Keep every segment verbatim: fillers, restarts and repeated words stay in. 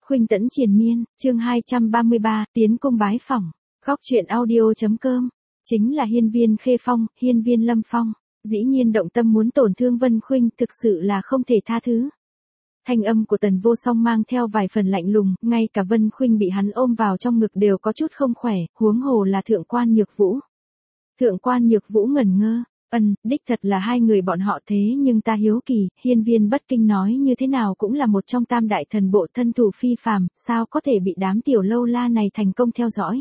Khuynh Tẫn triền miên, chương hai trăm ba mươi ba, tiến cung bái phỏng. Góc truyện audio.com. Chính là hiên viên Khê Phong, hiên viên Lâm Phong. Dĩ nhiên động tâm muốn tổn thương Vân Khuynh thực sự là không thể tha thứ. Thanh âm của Tần Vô Song mang theo vài phần lạnh lùng, ngay cả Vân Khuynh bị hắn ôm vào trong ngực đều có chút không khỏe, huống hồ là Thượng quan Nhược Vũ. Thượng quan Nhược Vũ ngẩn ngơ. Ân, đích thật là hai người bọn họ thế nhưng ta hiếu kỳ, hiên viên Bất Kinh nói như thế nào cũng là một trong tam đại thần bộ thân thủ phi phàm, sao có thể bị đám tiểu lâu la này thành công theo dõi.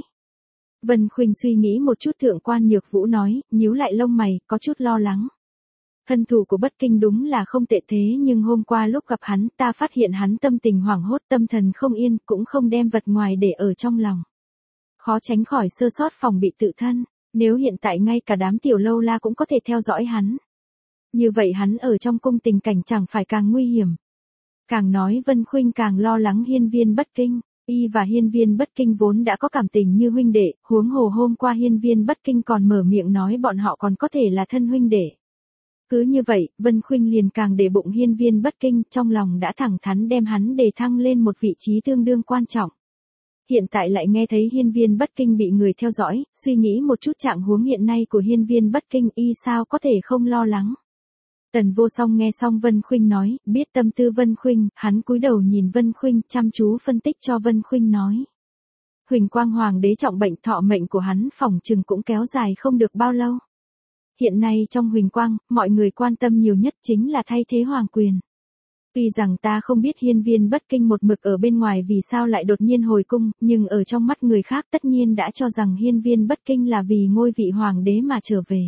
Vân Khuynh suy nghĩ một chút, Thượng quan Nhược Vũ nói, nhíu lại lông mày, có chút lo lắng. Thân thủ của Bất Kinh đúng là không tệ thế nhưng hôm qua lúc gặp hắn ta phát hiện hắn tâm tình hoảng hốt, tâm thần không yên, cũng không đem vật ngoài để ở trong lòng. Khó tránh khỏi sơ sót phòng bị tự thân. Nếu hiện tại ngay cả đám tiểu lâu la cũng có thể theo dõi hắn. Như vậy hắn ở trong cung tình cảnh chẳng phải càng nguy hiểm. Càng nói Vân Khuynh càng lo lắng hiên viên Bất Kinh. Y và hiên viên Bất Kinh vốn đã có cảm tình như huynh đệ, huống hồ hôm qua hiên viên Bất Kinh còn mở miệng nói bọn họ còn có thể là thân huynh đệ. Cứ như vậy, Vân Khuynh liền càng để bụng hiên viên Bất Kinh, trong lòng đã thẳng thắn đem hắn đề thăng lên một vị trí tương đương quan trọng. Hiện tại lại nghe thấy hiên viên Bất Kinh bị người theo dõi, suy nghĩ một chút trạng huống hiện nay của hiên viên Bất Kinh y sao có thể không lo lắng. Tần Vô Song nghe xong Vân Khuynh nói, biết tâm tư Vân Khuynh, hắn cúi đầu nhìn Vân Khuynh chăm chú phân tích cho Vân Khuynh nói. Huỳnh Quang Hoàng đế trọng bệnh, thọ mệnh của hắn phỏng chừng cũng kéo dài không được bao lâu. Hiện nay trong Huỳnh Quang, mọi người quan tâm nhiều nhất chính là thay thế hoàng quyền. Tuy rằng ta không biết hiên viên Bất Kinh một mực ở bên ngoài vì sao lại đột nhiên hồi cung, nhưng ở trong mắt người khác tất nhiên đã cho rằng hiên viên Bất Kinh là vì ngôi vị hoàng đế mà trở về.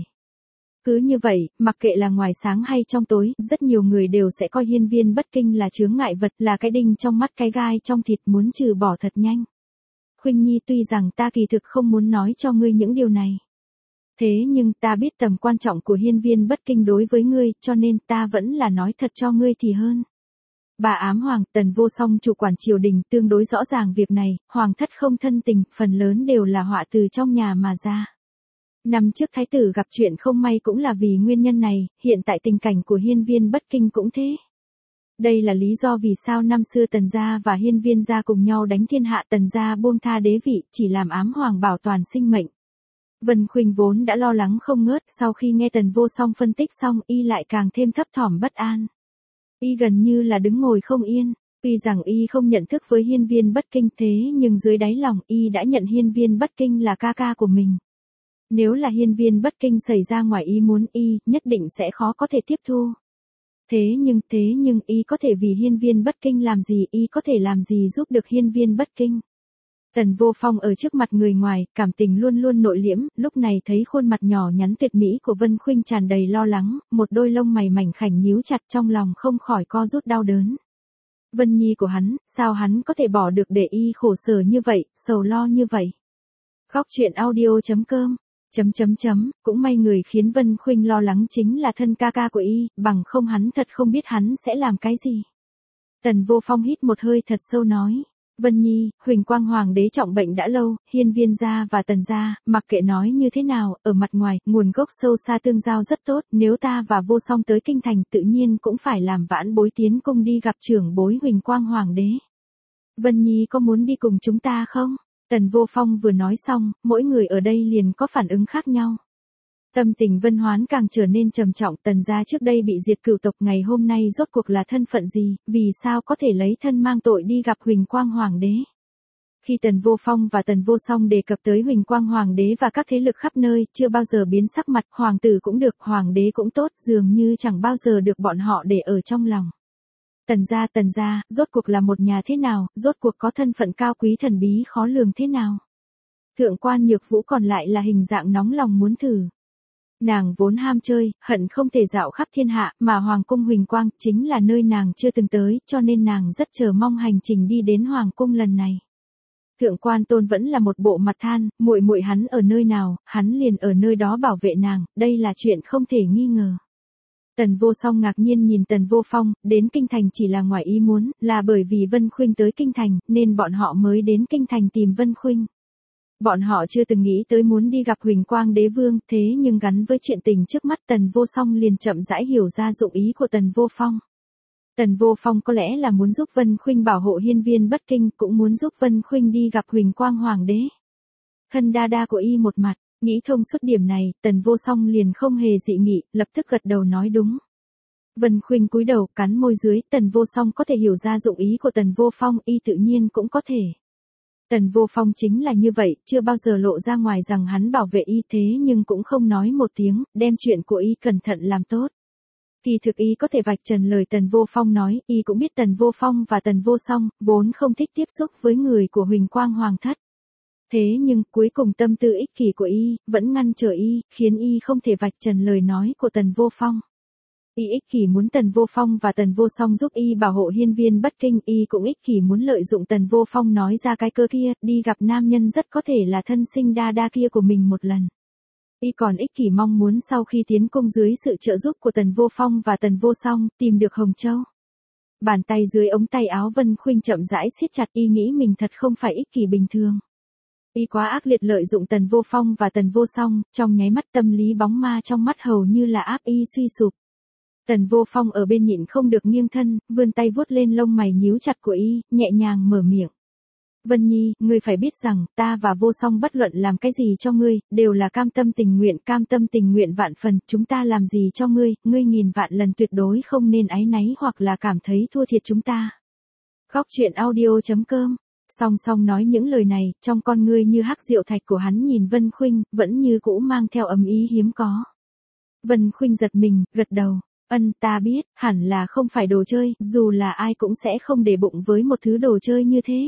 Cứ như vậy, mặc kệ là ngoài sáng hay trong tối, rất nhiều người đều sẽ coi hiên viên Bất Kinh là chướng ngại vật, là cái đinh trong mắt cái gai trong thịt muốn trừ bỏ thật nhanh. Khuynh Nhi, tuy rằng ta kỳ thực không muốn nói cho ngươi những điều này. Thế nhưng ta biết tầm quan trọng của hiên viên Bất Kinh đối với ngươi, cho nên ta vẫn là nói thật cho ngươi thì hơn. Bà ám hoàng, Tần Vô Song chủ quản triều đình tương đối rõ ràng việc này, hoàng thất không thân tình, phần lớn đều là họa từ trong nhà mà ra. Năm trước thái tử gặp chuyện không may cũng là vì nguyên nhân này, hiện tại tình cảnh của hiên viên Bất Kinh cũng thế. Đây là lý do vì sao năm xưa Tần gia và hiên viên gia cùng nhau đánh thiên hạ, Tần gia buông tha đế vị, chỉ làm ám hoàng bảo toàn sinh mệnh. Vân Khuynh vốn đã lo lắng không ngớt, sau khi nghe Tần Vô Song phân tích xong, y lại càng thêm thấp thỏm bất an. Y gần như là đứng ngồi không yên, tuy rằng y không nhận thức với hiên viên Bất Kinh thế nhưng dưới đáy lòng y đã nhận hiên viên Bất Kinh là ca ca của mình. Nếu là hiên viên Bất Kinh xảy ra ngoài ý muốn y, nhất định sẽ khó có thể tiếp thu. Thế nhưng, thế nhưng y có thể vì hiên viên Bất Kinh làm gì, y có thể làm gì giúp được hiên viên Bất Kinh. Tần Vô Phong ở trước mặt người ngoài, cảm tình luôn luôn nội liễm, lúc này thấy khuôn mặt nhỏ nhắn tuyệt mỹ của Vân Khuynh tràn đầy lo lắng, một đôi lông mày mảnh khảnh nhíu chặt, trong lòng không khỏi co rút đau đớn. Vân Nhi của hắn, sao hắn có thể bỏ được để y khổ sở như vậy, sầu lo như vậy. Góc truyện audio.com. Chấm chấm chấm, cũng may người khiến Vân Khuynh lo lắng chính là thân ca ca của y, bằng không hắn thật không biết hắn sẽ làm cái gì. Tần Vô Phong hít một hơi thật sâu nói. Vân Nhi, Huỳnh Quang Hoàng đế trọng bệnh đã lâu, hiên viên gia và Tần gia, mặc kệ nói như thế nào, ở mặt ngoài, nguồn gốc sâu xa tương giao rất tốt, nếu ta và Vô Song tới kinh thành tự nhiên cũng phải làm vãn bối tiến cung đi gặp trưởng bối Huỳnh Quang Hoàng đế. Vân Nhi có muốn đi cùng chúng ta không? Tần Vô Phong vừa nói xong, mỗi người ở đây liền có phản ứng khác nhau. Tâm tình Vân Hoán càng trở nên trầm trọng, Tần gia trước đây bị diệt cửu tộc, ngày hôm nay rốt cuộc là thân phận gì, vì sao có thể lấy thân mang tội đi gặp Huỳnh Quang Hoàng đế. Khi Tần Vô Phong và Tần Vô Song đề cập tới Huỳnh Quang Hoàng đế và các thế lực khắp nơi, chưa bao giờ biến sắc mặt, hoàng tử cũng được, hoàng đế cũng tốt, dường như chẳng bao giờ được bọn họ để ở trong lòng. Tần gia, Tần gia, rốt cuộc là một nhà thế nào, rốt cuộc có thân phận cao quý thần bí khó lường thế nào. Thượng quan Nhược Vũ còn lại là hình dạng nóng lòng muốn thử. Nàng vốn ham chơi, hận không thể dạo khắp thiên hạ, mà Hoàng cung Huỳnh Quang chính là nơi nàng chưa từng tới, cho nên nàng rất chờ mong hành trình đi đến Hoàng cung lần này. Thượng quan Tôn vẫn là một bộ mặt than, muội muội hắn ở nơi nào, hắn liền ở nơi đó bảo vệ nàng, đây là chuyện không thể nghi ngờ. Tần Vô Song ngạc nhiên nhìn Tần Vô Phong, đến kinh thành chỉ là ngoài ý muốn, là bởi vì Vân Khuynh tới kinh thành, nên bọn họ mới đến kinh thành tìm Vân Khuynh. Bọn họ chưa từng nghĩ tới muốn đi gặp Huỳnh Quang đế vương, thế nhưng gắn với chuyện tình trước mắt Tần Vô Song liền chậm rãi hiểu ra dụng ý của Tần Vô Phong. Tần Vô Phong có lẽ là muốn giúp Vân Khuynh bảo hộ hiên viên bất kinh, cũng muốn giúp Vân Khuynh đi gặp Huỳnh Quang Hoàng đế. Thân đa đa của y một mặt, nghĩ thông suốt điểm này, Tần Vô Song liền không hề dị nghị, lập tức gật đầu nói đúng. Vân Khuynh cúi đầu cắn môi dưới, Tần Vô Song có thể hiểu ra dụng ý của Tần Vô Phong, y tự nhiên cũng có thể. Tần Vô Phong chính là như vậy, chưa bao giờ lộ ra ngoài rằng hắn bảo vệ y thế nhưng cũng không nói một tiếng, đem chuyện của y cẩn thận làm tốt. Kỳ thực y có thể vạch trần lời Tần Vô Phong nói, y cũng biết Tần Vô Phong và Tần Vô Song, vốn không thích tiếp xúc với người của Huỳnh Quang Hoàng thất. Thế nhưng, cuối cùng tâm tư ích kỷ của y, vẫn ngăn trở y, khiến y không thể vạch trần lời nói của Tần Vô Phong. Y ích kỷ muốn Tần Vô Phong và Tần Vô Song giúp y bảo hộ hiên viên bất kinh, y cũng ích kỷ muốn lợi dụng Tần Vô Phong nói ra cái cơ kia, đi gặp nam nhân rất có thể là thân sinh đa đa kia của mình một lần. Y còn ích kỷ mong muốn sau khi tiến cung dưới sự trợ giúp của Tần Vô Phong và Tần Vô Song, tìm được Hồng Châu. Bàn tay dưới ống tay áo Vân Khuynh chậm rãi siết chặt, y nghĩ mình thật không phải ích kỷ bình thường. Y quá ác liệt lợi dụng Tần Vô Phong và Tần Vô Song, trong nháy mắt tâm lý bóng ma trong mắt hầu như là áp y suy sụp. Tần Vô Phong ở bên nhịn không được nghiêng thân, vươn tay vuốt lên lông mày nhíu chặt của y, nhẹ nhàng mở miệng. Vân Nhi, ngươi phải biết rằng, ta và Vô Song bất luận làm cái gì cho ngươi, đều là cam tâm tình nguyện, cam tâm tình nguyện vạn phần, chúng ta làm gì cho ngươi, ngươi nghìn vạn lần tuyệt đối không nên áy náy hoặc là cảm thấy thua thiệt chúng ta. Khóc chuyện audio chấm com. Song song nói những lời này, trong con ngươi như hắc diệu thạch của hắn nhìn Vân Khuynh, vẫn như cũ mang theo ấm ý hiếm có. Vân Khuynh giật mình, gật đầu. Ân, ta biết, hẳn là không phải đồ chơi, dù là ai cũng sẽ không để bụng với một thứ đồ chơi như thế.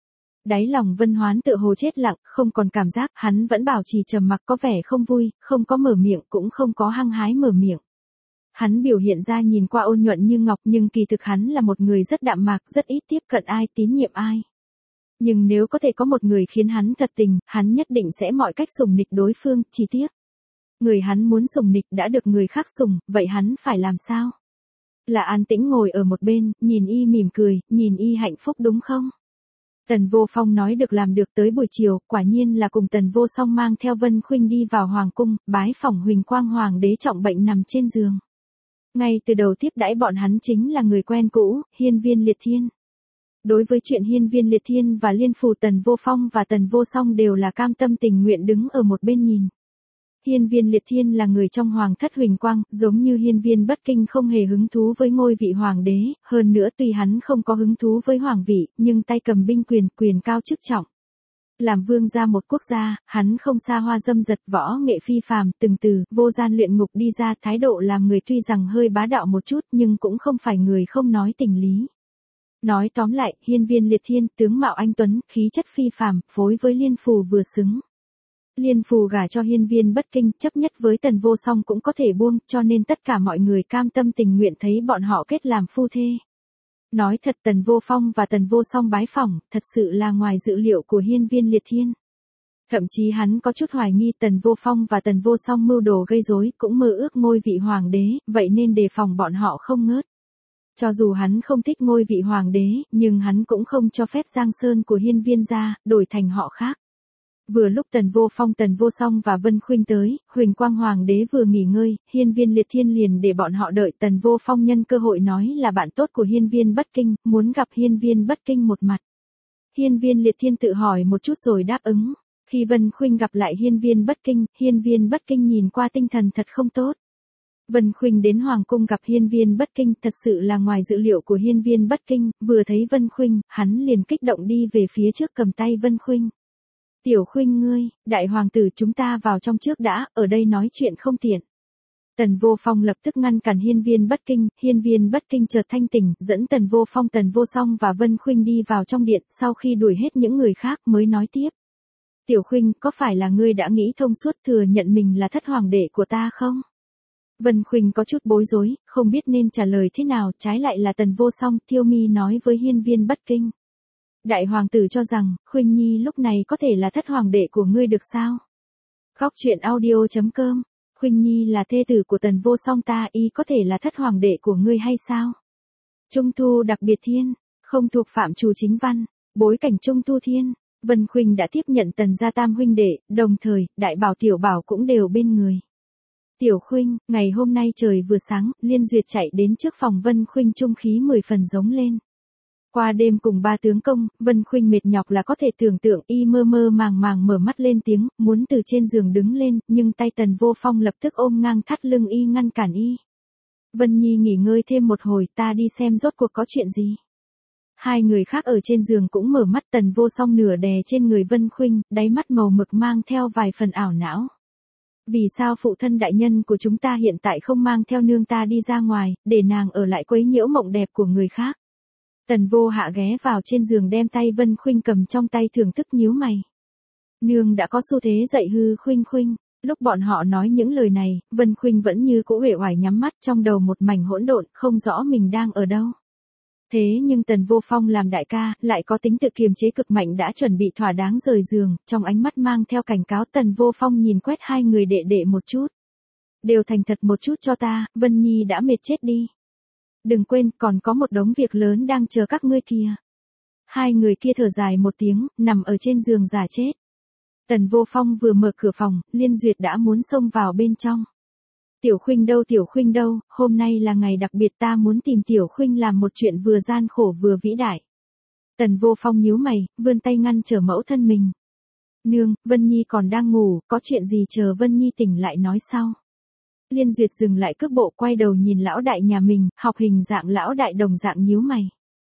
Đáy lòng Vân Hoán tựa hồ chết lặng, không còn cảm giác, hắn vẫn bảo trì trầm mặc có vẻ không vui, không có mở miệng cũng không có hăng hái mở miệng. Hắn biểu hiện ra nhìn qua ôn nhuận như ngọc nhưng kỳ thực hắn là một người rất đạm mạc, rất ít tiếp cận ai, tín nhiệm ai. Nhưng nếu có thể có một người khiến hắn thật tình, hắn nhất định sẽ mọi cách sủng nịch đối phương, chỉ tiếc. Người hắn muốn sủng nịch đã được người khác sủng, vậy hắn phải làm sao? Là an tĩnh ngồi ở một bên, nhìn y mỉm cười, nhìn y hạnh phúc đúng không? Tần Vô Phong nói được làm được, tới buổi chiều, quả nhiên là cùng Tần Vô Song mang theo Vân Khuynh đi vào hoàng cung, bái phỏng Huỳnh Quang Hoàng đế trọng bệnh nằm trên giường. Ngay từ đầu tiếp đãi bọn hắn chính là người quen cũ, Hiên Viên Liệt Thiên. Đối với chuyện Hiên Viên Liệt Thiên và Liên Phù, Tần Vô Phong và Tần Vô Song đều là cam tâm tình nguyện đứng ở một bên nhìn. Hiên Viên Liệt Thiên là người trong hoàng thất Huỳnh Quang, giống như Hiên Viên Bất Kinh không hề hứng thú với ngôi vị hoàng đế, hơn nữa tuy hắn không có hứng thú với hoàng vị, nhưng tay cầm binh quyền, quyền cao chức trọng. Làm vương gia một quốc gia, hắn không xa hoa dâm dật, võ nghệ phi phàm, từng từ, vô gian luyện ngục đi ra, thái độ làm người tuy rằng hơi bá đạo một chút nhưng cũng không phải người không nói tình lý. Nói tóm lại, Hiên Viên Liệt Thiên, tướng mạo anh tuấn, khí chất phi phàm, phối với Liên Phù vừa xứng. Liên Phù gả cho Hiên Viên Bất Kinh, chấp nhất với Tần Vô Song cũng có thể buông, cho nên tất cả mọi người cam tâm tình nguyện thấy bọn họ kết làm phu thê. Nói thật, Tần Vô Phong và Tần Vô Song bái phỏng, thật sự là ngoài dự liệu của Hiên Viên Liệt Thiên. Thậm chí hắn có chút hoài nghi Tần Vô Phong và Tần Vô Song mưu đồ gây rối, cũng mơ ước ngôi vị hoàng đế, vậy nên đề phòng bọn họ không ngớt. Cho dù hắn không thích ngôi vị hoàng đế, nhưng hắn cũng không cho phép Giang Sơn của Hiên Viên gia đổi thành họ khác. Vừa lúc Tần Vô Phong, Tần Vô Song và Vân Khuynh tới, Huỳnh Quang Hoàng đế vừa nghỉ ngơi, Hiên Viên Liệt Thiên liền để bọn họ đợi. Tần Vô Phong nhân cơ hội nói là bạn tốt của Hiên Viên Bất Kinh, muốn gặp Hiên Viên Bất Kinh một mặt. Hiên Viên Liệt Thiên tự hỏi một chút rồi đáp ứng. Khi Vân Khuynh gặp lại Hiên Viên Bất Kinh, Hiên Viên Bất Kinh nhìn qua tinh thần thật không tốt. Vân Khuynh đến hoàng cung gặp Hiên Viên Bất Kinh, thật sự là ngoài dự liệu của Hiên Viên Bất Kinh, vừa thấy Vân Khuynh, hắn liền kích động đi về phía trước cầm tay Vân Khuynh. Tiểu Khuynh ngươi, đại hoàng tử, chúng ta vào trong trước đã, ở đây nói chuyện không tiện. Tần Vô Phong lập tức ngăn cản Hiên Viên Bất Kinh, Hiên Viên Bất Kinh chợt thanh tỉnh, dẫn Tần Vô Phong, Tần Vô Song và Vân Khuynh đi vào trong điện, sau khi đuổi hết những người khác mới nói tiếp. Tiểu Khuynh, có phải là ngươi đã nghĩ thông suốt thừa nhận mình là thất hoàng đệ của ta không? Vân Khuynh có chút bối rối, không biết nên trả lời thế nào, trái lại là Tần Vô Song, Thiêu Mi nói với Hiên Viên Bất Kinh. Đại hoàng tử cho rằng, Khuynh Nhi lúc này có thể là thất hoàng đệ của ngươi được sao? Khóc chuyện audio chấm com. Khuynh Nhi là thê tử của Tần Vô Song ta, y có thể là thất hoàng đệ của ngươi hay sao? Trung thu đặc biệt thiên, không thuộc phạm trù chính văn, bối cảnh trung thu thiên. Vân Khuynh đã tiếp nhận Tần gia tam huynh đệ, đồng thời, đại bảo tiểu bảo cũng đều bên người. Tiểu Khuynh, ngày hôm nay trời vừa sáng, Liên Duyệt chạy đến trước phòng Vân Khuynh trung khí mười phần giống lên. Qua đêm cùng ba tướng công, Vân Khuynh mệt nhọc là có thể tưởng tượng, y mơ mơ màng màng mở mắt lên tiếng, muốn từ trên giường đứng lên, nhưng tay Tần Vô Phong lập tức ôm ngang thắt lưng y ngăn cản y. Vân Nhi nghỉ ngơi thêm một hồi, ta đi xem rốt cuộc có chuyện gì. Hai người khác ở trên giường cũng mở mắt, Tần Vô Song nửa đè trên người Vân Khuynh, đáy mắt màu mực mang theo vài phần ảo não. Vì sao phụ thân đại nhân của chúng ta hiện tại không mang theo nương ta đi ra ngoài, để nàng ở lại quấy nhiễu mộng đẹp của người khác? Tần Vô Hạ ghé vào trên giường đem tay Vân Khuynh cầm trong tay thưởng thức nhíu mày. Nương đã có xu thế dạy hư Khuynh Khuynh. Lúc bọn họ nói những lời này, Vân Khuynh vẫn như cũ uể oải nhắm mắt, trong đầu một mảnh hỗn độn, không rõ mình đang ở đâu. Thế nhưng Tần Vô Phong làm đại ca, lại có tính tự kiềm chế cực mạnh đã chuẩn bị thỏa đáng rời giường, trong ánh mắt mang theo cảnh cáo. Tần Vô Phong nhìn quét hai người đệ đệ một chút. Đều thành thật một chút cho ta, Vân Nhi đã mệt chết đi. Đừng quên, còn có một đống việc lớn đang chờ các ngươi kìa. Hai người kia thở dài một tiếng, nằm ở trên giường giả chết. Tần Vô Phong vừa mở cửa phòng, Liên Duyệt đã muốn xông vào bên trong. Tiểu Khuynh đâu, Tiểu Khuynh đâu, hôm nay là ngày đặc biệt, ta muốn tìm Tiểu Khuynh làm một chuyện vừa gian khổ vừa vĩ đại. Tần Vô Phong nhíu mày, vươn tay ngăn trở mẫu thân mình. Nương, Vân Nhi còn đang ngủ, có chuyện gì chờ Vân Nhi tỉnh lại nói sau. Liên Duyệt dừng lại cước bộ, quay đầu nhìn lão đại nhà mình, học hình dạng lão đại đồng dạng nhíu mày.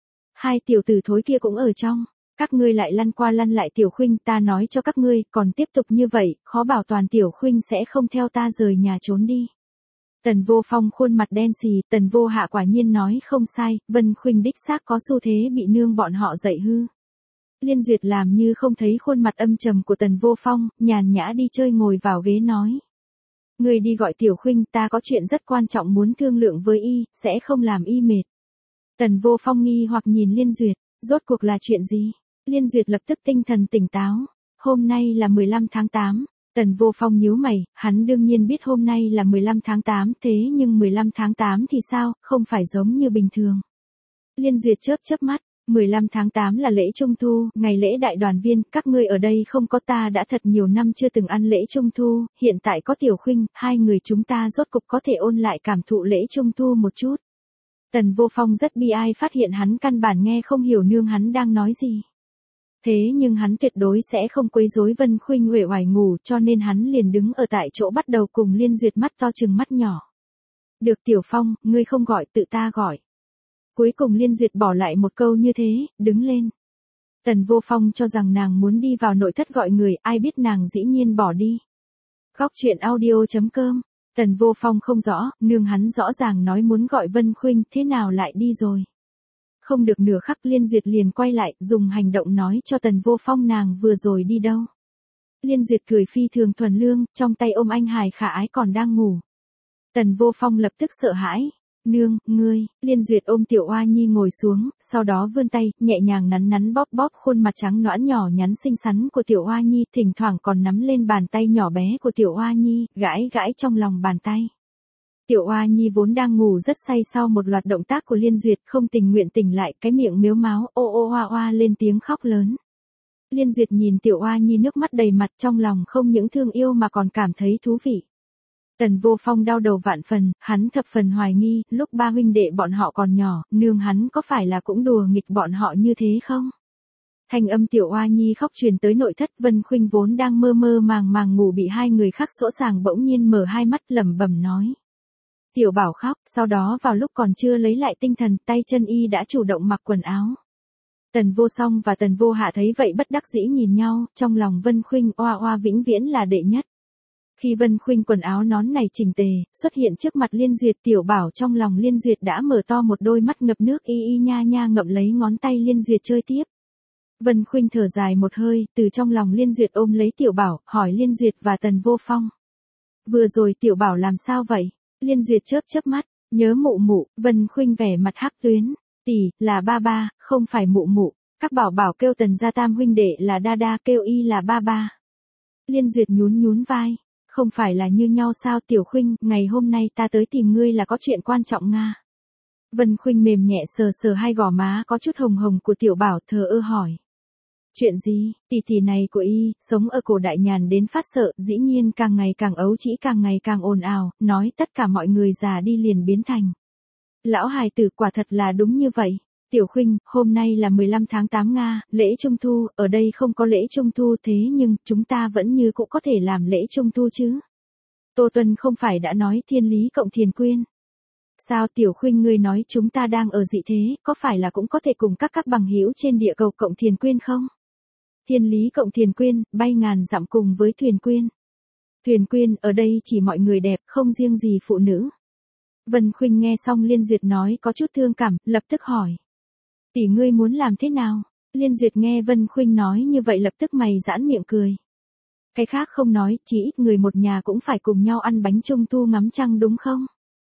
Hai tiểu tử thối kia cũng ở trong. Các ngươi lại lăn qua lăn lại Tiểu Khuynh, ta nói cho các ngươi, còn tiếp tục như vậy, khó bảo toàn Tiểu Khuynh sẽ không theo ta rời nhà trốn đi. Tần Vô Phong khuôn mặt đen xì, Tần Vô Hạ quả nhiên nói không sai, Vân Khuynh đích xác có xu thế bị nương bọn họ dạy hư. Liên Duyệt làm như không thấy khuôn mặt âm trầm của Tần Vô Phong, nhàn nhã đi chơi ngồi vào ghế nói. Ngươi đi gọi Tiểu Khuynh, ta có chuyện rất quan trọng muốn thương lượng với y, sẽ không làm y mệt. Tần Vô Phong nghi hoặc nhìn Liên Duyệt, rốt cuộc là chuyện gì? Liên Duyệt lập tức tinh thần tỉnh táo. Hôm nay là mười lăm tháng tám. Tần Vô Phong nhíu mày, hắn đương nhiên biết hôm nay là mười lăm tháng tám, thế nhưng mười lăm tháng tám thì sao, không phải giống như bình thường. Liên Duyệt chớp chớp mắt, mười lăm tháng tám là lễ Trung Thu, ngày lễ đại đoàn viên, các ngươi ở đây không có, ta đã thật nhiều năm chưa từng ăn lễ Trung Thu, hiện tại có Tiểu Khuynh, hai người chúng ta rốt cục có thể ôn lại cảm thụ lễ Trung Thu một chút. Tần Vô Phong rất bi ai phát hiện hắn căn bản nghe không hiểu nương hắn đang nói gì. Thế nhưng hắn tuyệt đối sẽ không quấy rối Vân Khuynh uể oải ngủ, cho nên hắn liền đứng ở tại chỗ bắt đầu cùng Liên Duyệt mắt to trừng mắt nhỏ. Được Tiểu Phong, ngươi không gọi, tự ta gọi. Cuối cùng Liên Duyệt bỏ lại một câu như thế, đứng lên. Tần Vô Phong cho rằng nàng muốn đi vào nội thất gọi người, ai biết nàng dĩ nhiên bỏ đi. Góc truyện audio chấm com. Tần Vô Phong không rõ, nương hắn rõ ràng nói muốn gọi Vân Khuynh, thế nào lại đi rồi. Không được nửa khắc Liên Duyệt liền quay lại, dùng hành động nói cho Tần Vô Phong nàng vừa rồi đi đâu. Liên Duyệt cười phi thường thuần lương, trong tay ôm anh hài khả ái còn đang ngủ. Tần Vô Phong lập tức sợ hãi. Nương, ngươi, Liên Duyệt ôm Tiểu Oa Nhi ngồi xuống, sau đó vươn tay, nhẹ nhàng nắn nắn bóp bóp khuôn mặt trắng nõn nhỏ nhắn xinh xắn của Tiểu Oa Nhi, thỉnh thoảng còn nắm lên bàn tay nhỏ bé của Tiểu Oa Nhi, gãi gãi trong lòng bàn tay. Tiểu Oa Nhi vốn đang ngủ rất say, sau một loạt động tác của Liên Duyệt không tình nguyện tỉnh lại, cái miệng mếu máo, ô ô oa oa lên tiếng khóc lớn. Liên Duyệt nhìn Tiểu Oa Nhi nước mắt đầy mặt, trong lòng không những thương yêu mà còn cảm thấy thú vị. Tần Vô Phong đau đầu vạn phần, hắn thập phần hoài nghi, lúc ba huynh đệ bọn họ còn nhỏ, nương hắn có phải là cũng đùa nghịch bọn họ như thế không? Thanh âm Tiểu Oa Nhi khóc truyền tới nội thất, Vân Khuynh vốn đang mơ mơ màng màng ngủ bị hai người khác dỗ dàng bỗng nhiên mở hai mắt lẩm bẩm nói. Tiểu Bảo khóc, sau đó vào lúc còn chưa lấy lại tinh thần, tay chân y đã chủ động mặc quần áo. Tần Vô Song và Tần Vô Hạ thấy vậy bất đắc dĩ nhìn nhau, trong lòng Vân Khuynh oa oa vĩnh viễn là đệ nhất. Khi Vân Khuynh quần áo nón này chỉnh tề, xuất hiện trước mặt Liên Duyệt, Tiểu Bảo trong lòng Liên Duyệt đã mở to một đôi mắt ngập nước, y y nha nha ngậm lấy ngón tay Liên Duyệt chơi tiếp. Vân Khuynh thở dài một hơi, từ trong lòng Liên Duyệt ôm lấy Tiểu Bảo, hỏi Liên Duyệt và Tần Vô Phong. Vừa rồi Tiểu Bảo làm sao vậy? Liên Duyệt chớp chớp mắt, nhớ mụ mụ. Vân Khuynh vẻ mặt hắc tuyến, tỷ, là ba ba, không phải mụ mụ. Các bảo bảo kêu Tần gia tam huynh đệ là đa đa, kêu y là ba ba. Liên Duyệt nhún nhún vai, không phải là như nhau sao Tiểu Khuynh, ngày hôm nay ta tới tìm ngươi là có chuyện quan trọng nga. Vân Khuynh mềm nhẹ sờ sờ hai gò má có chút hồng hồng của Tiểu Bảo, thờ ơ hỏi. Chuyện gì, tỷ tỷ này của y, sống ở cổ đại nhàn đến phát sợ, dĩ nhiên càng ngày càng ấu trĩ càng ngày càng ồn ào, nói tất cả mọi người già đi liền biến thành. Lão hài tử quả thật là đúng như vậy. Tiểu Khuynh, hôm nay là mười lăm tháng tám Nga, lễ Trung Thu, ở đây không có lễ Trung Thu thế nhưng chúng ta vẫn như cũng có thể làm lễ Trung Thu chứ. Tô Tuân không phải đã nói thiên lý cộng thiền quyên. Sao Tiểu Khuynh ngươi nói chúng ta đang ở dị thế, có phải là cũng có thể cùng các các bằng hữu trên địa cầu cộng thiền quyên không? Thiên lý cộng thiền quyên, bay ngàn dặm cùng với thuyền quyên. Thuyền quyên ở đây chỉ mọi người đẹp, không riêng gì phụ nữ. Vân Khuynh nghe xong Liên Duyệt nói có chút thương cảm, lập tức hỏi. Tỷ ngươi muốn làm thế nào? Liên Duyệt nghe Vân Khuynh nói như vậy lập tức mày giãn miệng cười. Cái khác không nói, chỉ ít người một nhà cũng phải cùng nhau ăn bánh trung thu ngắm trăng đúng không?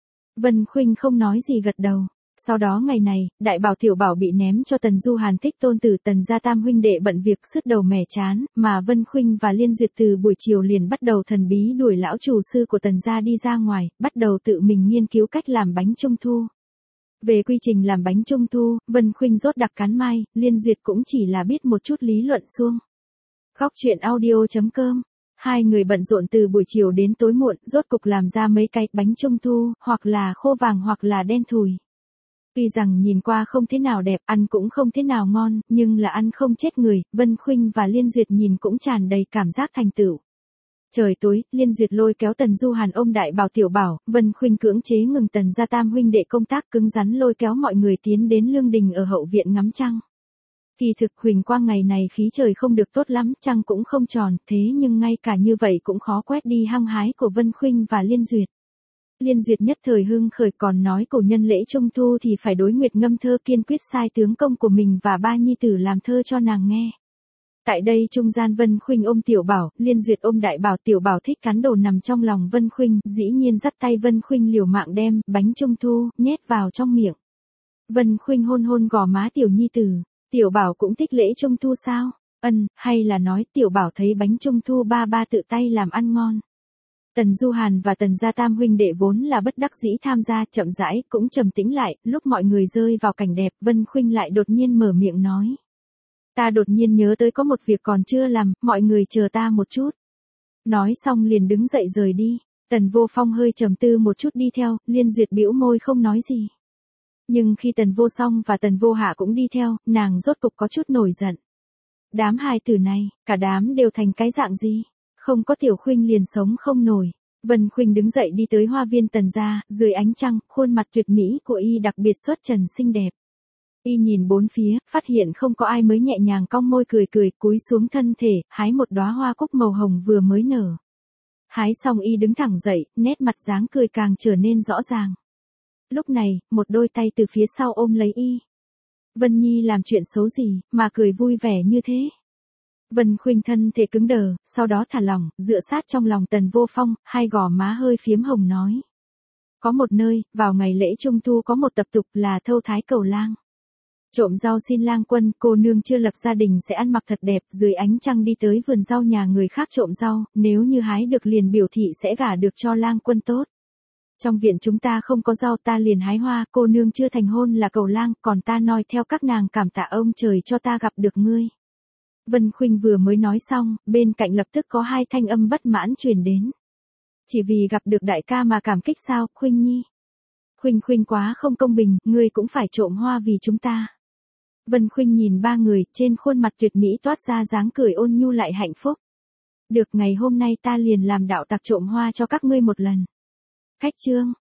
Vân Khuynh không nói gì gật đầu. Sau đó ngày này, đại bảo tiểu bảo bị ném cho Tần Du Hàn thích tôn tử Tần gia tam huynh đệ bận việc sứt đầu mẻ chán, mà Vân Khuynh và Liên Duyệt từ buổi chiều liền bắt đầu thần bí đuổi lão chủ sư của Tần gia đi ra ngoài, bắt đầu tự mình nghiên cứu cách làm bánh trung thu. Về quy trình làm bánh trung thu, Vân Khuynh rốt đặc cán mai, Liên Duyệt cũng chỉ là biết một chút lý luận suông. Khóc chuyện audio chấm com. Hai người bận rộn từ buổi chiều đến tối muộn, rốt cục làm ra mấy cái bánh trung thu, hoặc là khô vàng hoặc là đen thùi. Tuy rằng nhìn qua không thế nào đẹp, ăn cũng không thế nào ngon, nhưng là ăn không chết người, Vân Khuynh và Liên Duyệt nhìn cũng tràn đầy cảm giác thành tựu. Trời tối, Liên Duyệt lôi kéo Tần Du Hàn ôm đại bảo tiểu bảo, Vân Khuynh cưỡng chế ngừng Tần gia tam huynh đệ công tác cứng rắn lôi kéo mọi người tiến đến lương đình ở hậu viện ngắm trăng. Kỳ thực huỳnh quang ngày này khí trời không được tốt lắm, trăng cũng không tròn, thế nhưng ngay cả như vậy cũng khó quét đi hăng hái của Vân Khuynh và Liên Duyệt. Liên Duyệt nhất thời hưng khởi còn nói cổ nhân lễ Trung Thu thì phải đối nguyệt ngâm thơ kiên quyết sai tướng công của mình và ba nhi tử làm thơ cho nàng nghe. Tại đây trung gian Vân Khuynh ôm tiểu bảo, Liên Duyệt ôm đại bảo, tiểu bảo thích cắn đồ nằm trong lòng Vân Khuynh, dĩ nhiên dắt tay Vân Khuynh liều mạng đem bánh Trung Thu nhét vào trong miệng. Vân Khuynh hôn hôn gò má tiểu nhi tử, tiểu bảo cũng thích lễ Trung Thu sao? Ân, hay là nói tiểu bảo thấy bánh Trung Thu ba ba tự tay làm ăn ngon. Tần Du Hàn và Tần gia tam huynh đệ vốn là bất đắc dĩ tham gia, chậm rãi cũng trầm tĩnh lại, lúc mọi người rơi vào cảnh đẹp, Vân Khuynh lại đột nhiên mở miệng nói. Ta đột nhiên nhớ tới có một việc còn chưa làm, mọi người chờ ta một chút. Nói xong liền đứng dậy rời đi, Tần Vô Phong hơi trầm tư một chút đi theo, Liên Duyệt bĩu môi không nói gì. Nhưng khi Tần Vô Song và Tần Vô Hạ cũng đi theo, nàng rốt cục có chút nổi giận. Đám hài tử này, cả đám đều thành cái dạng gì? Không có Tiểu Khuynh liền sống không nổi. Vân Khuynh đứng dậy đi tới hoa viên Tần gia, dưới ánh trăng, khuôn mặt tuyệt mỹ của y đặc biệt xuất trần xinh đẹp. Y nhìn bốn phía, phát hiện không có ai mới nhẹ nhàng cong môi cười cười, cúi xuống thân thể, hái một đóa hoa cúc màu hồng vừa mới nở. Hái xong y đứng thẳng dậy, nét mặt dáng cười càng trở nên rõ ràng. Lúc này, một đôi tay từ phía sau ôm lấy y. Vân Nhi làm chuyện xấu gì, mà cười vui vẻ như thế? Vân Khuynh thân thể cứng đờ, sau đó thả lỏng, dựa sát trong lòng Tần Vô Phong, hai gò má hơi phiếm hồng nói. Có một nơi, vào ngày lễ Trung Thu có một tập tục là thâu thái cầu lang. Trộm rau xin lang quân, cô nương chưa lập gia đình sẽ ăn mặc thật đẹp, dưới ánh trăng đi tới vườn rau nhà người khác trộm rau, nếu như hái được liền biểu thị sẽ gả được cho lang quân tốt. Trong viện chúng ta không có rau ta liền hái hoa, cô nương chưa thành hôn là cầu lang, còn ta noi theo các nàng cảm tạ ông trời cho ta gặp được ngươi. Vân Khuynh vừa mới nói xong, bên cạnh lập tức có hai thanh âm bất mãn truyền đến. Chỉ vì gặp được đại ca mà cảm kích sao, Khuynh Nhi? Khuynh Khuynh quá không công bình, ngươi cũng phải trộm hoa vì chúng ta. Vân Khuynh nhìn ba người, trên khuôn mặt tuyệt mỹ toát ra dáng cười ôn nhu lại hạnh phúc. Được, ngày hôm nay ta liền làm đạo tặc trộm hoa cho các ngươi một lần. Khách trương,